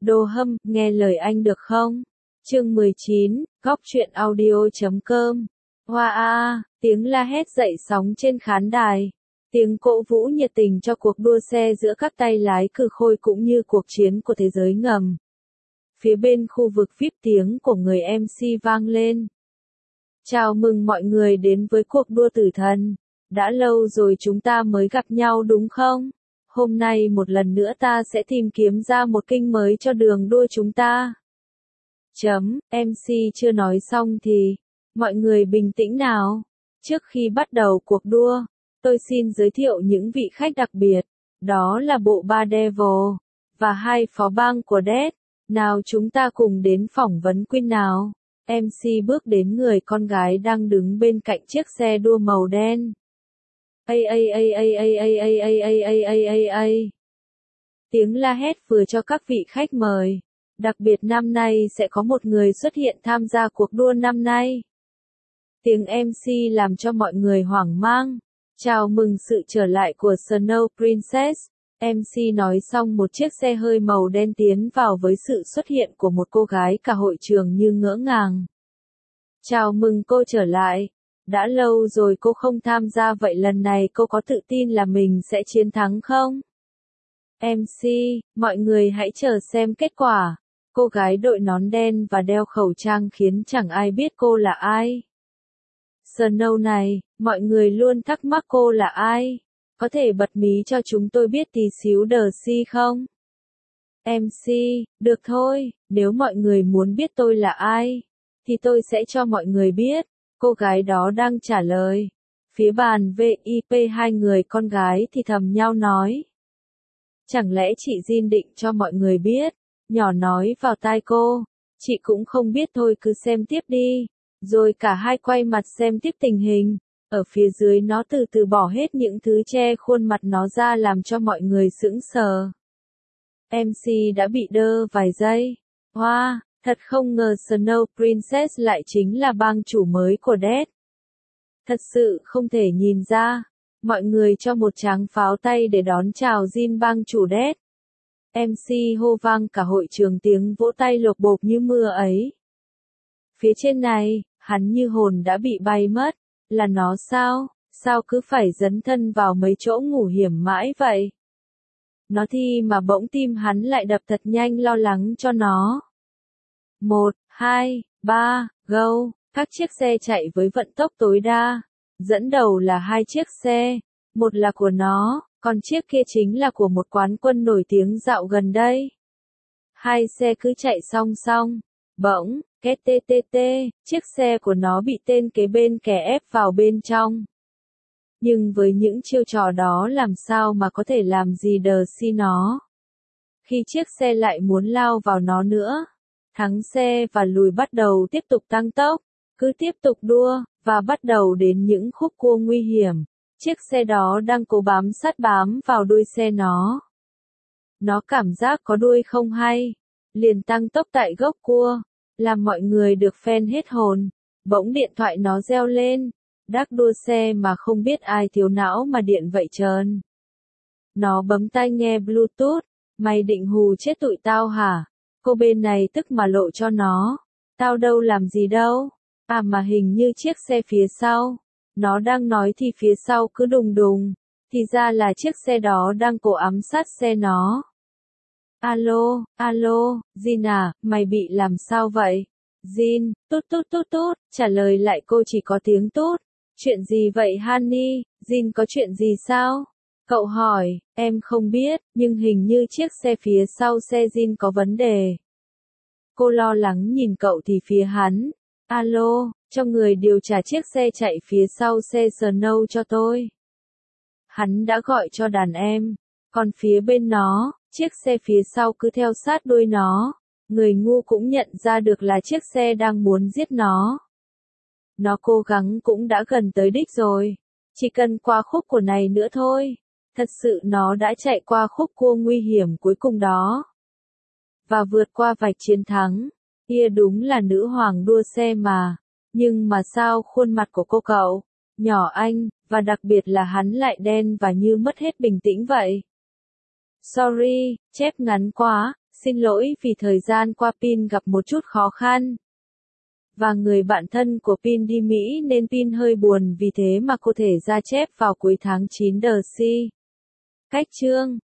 Đồ Hâm, nghe lời anh được không? Chương 19, góc truyện audio.com. Hoa a, tiếng la hét dậy sóng trên khán đài. Tiếng cổ vũ nhiệt tình cho cuộc đua xe giữa các tay lái cừ khôi cũng như cuộc chiến của thế giới ngầm. Phía bên khu vực VIP tiếng của người MC vang lên. Chào mừng mọi người đến với cuộc đua tử thần. Đã lâu rồi chúng ta mới gặp nhau đúng không? Hôm nay một lần nữa ta sẽ tìm kiếm ra một kênh mới cho đường đua chúng ta. MC chưa nói xong thì, mọi người bình tĩnh nào. Trước khi bắt đầu cuộc đua, tôi xin giới thiệu những vị khách đặc biệt. Đó là bộ ba Devil, và hai phó bang của Death. Nào chúng ta cùng đến phỏng vấn Queen nào. MC bước đến người con gái đang đứng bên cạnh chiếc xe đua màu đen. Tiếng la hét vừa cho các vị khách mời. Đặc biệt năm nay sẽ có một người xuất hiện tham gia cuộc đua năm nay. Tiếng MC làm cho mọi người hoang mang. Chào mừng sự trở lại của Snow Princess. MC nói xong một chiếc xe hơi màu đen tiến vào với sự xuất hiện của một cô gái, cả hội trường như ngỡ ngàng. Chào mừng cô trở lại. Đã lâu rồi cô không tham gia, vậy lần này cô có tự tin là mình sẽ chiến thắng không? MC, mọi người hãy chờ xem kết quả. Cô gái đội nón đen và đeo khẩu trang khiến chẳng ai biết cô là ai. Snow này, mọi người luôn thắc mắc cô là ai. Có thể bật mí cho chúng tôi biết tí xíu The không? MC, được thôi, nếu mọi người muốn biết tôi là ai, thì tôi sẽ cho mọi người biết. Cô gái đó đang trả lời. Phía bàn VIP hai người con gái thì thầm nhau nói. Chẳng lẽ chị Jin định cho mọi người biết? Nhỏ nói vào tai cô. Chị cũng không biết thôi, cứ xem tiếp đi. Rồi cả hai quay mặt xem tiếp tình hình. Ở phía dưới nó từ từ bỏ hết những thứ che khuôn mặt nó ra làm cho mọi người sững sờ. MC đã bị đơ vài giây. Wow, thật không ngờ Snow Princess lại chính là bang chủ mới của Death. Thật sự không thể nhìn ra. Mọi người cho một tràng pháo tay để đón chào Jin, bang chủ Death. MC hô vang cả hội trường, tiếng vỗ tay lộp bộp như mưa ấy. Phía trên này, hắn như hồn đã bị bay mất. Là nó sao? Sao cứ phải dấn thân vào mấy chỗ ngủ hiểm mãi vậy? Nó thi mà bỗng tim hắn lại đập thật nhanh, lo lắng cho nó. 1, 2, 3, go! Các chiếc xe chạy với vận tốc tối đa. Dẫn đầu là hai chiếc xe. Một là của nó, còn chiếc kia chính là của một quán quân nổi tiếng dạo gần đây. Hai xe cứ chạy song song. Bỗng, KTTT, chiếc xe của nó bị tên kế bên kè ép vào bên trong. Nhưng với những chiêu trò đó làm sao mà có thể làm gì The nó. Khi chiếc xe lại muốn lao vào nó nữa. Thắng xe và lùi bắt đầu tiếp tục tăng tốc. Cứ tiếp tục đua, và bắt đầu đến những khúc cua nguy hiểm. Chiếc xe đó đang cố bám sát bám vào đuôi xe nó. Nó cảm giác có đuôi không hay. Liền tăng tốc tại gốc cua. Làm mọi người được phen hết hồn. Bỗng điện thoại nó reo lên. Đắc đua xe mà không biết ai thiếu não mà điện vậy trơn. Nó bấm tai nghe Bluetooth. Mày định hù chết tụi tao hả? Cô bên này tức mà lộ cho nó. Tao đâu làm gì đâu. À mà hình như chiếc xe phía sau. Nó đang nói thì phía sau cứ đùng đùng. Thì ra là chiếc xe đó đang cố ám sát xe nó. Alo, Jin à, mày bị làm sao vậy? Jin, tút, trả lời lại cô chỉ có tiếng tút. Chuyện gì vậy Honey? Jin có chuyện gì sao? Cậu hỏi, em không biết, nhưng hình như chiếc xe phía sau xe Jin có vấn đề. Cô lo lắng nhìn cậu thì phía hắn. Alo, cho người điều trả chiếc xe chạy phía sau xe Snow cho tôi. Hắn đã gọi cho đàn em. Còn phía bên nó, chiếc xe phía sau cứ theo sát đuôi nó. Người ngu cũng nhận ra được là chiếc xe đang muốn giết nó. Nó cố gắng cũng đã gần tới đích rồi. Chỉ cần qua khúc của này nữa thôi. Thật sự nó đã chạy qua khúc cua nguy hiểm cuối cùng đó. Và vượt qua vạch chiến thắng. Kia đúng là nữ hoàng đua xe mà. Nhưng mà sao khuôn mặt của cô cậu, nhỏ anh, và đặc biệt là hắn lại đen và như mất hết bình tĩnh vậy? Sorry, chép ngắn quá, Xin lỗi vì thời gian qua Pin gặp một chút khó khăn. Và người bạn thân của Pin đi Mỹ nên Pin hơi buồn vì thế mà cô thể ra chép vào cuối tháng 9 DC. Cách chương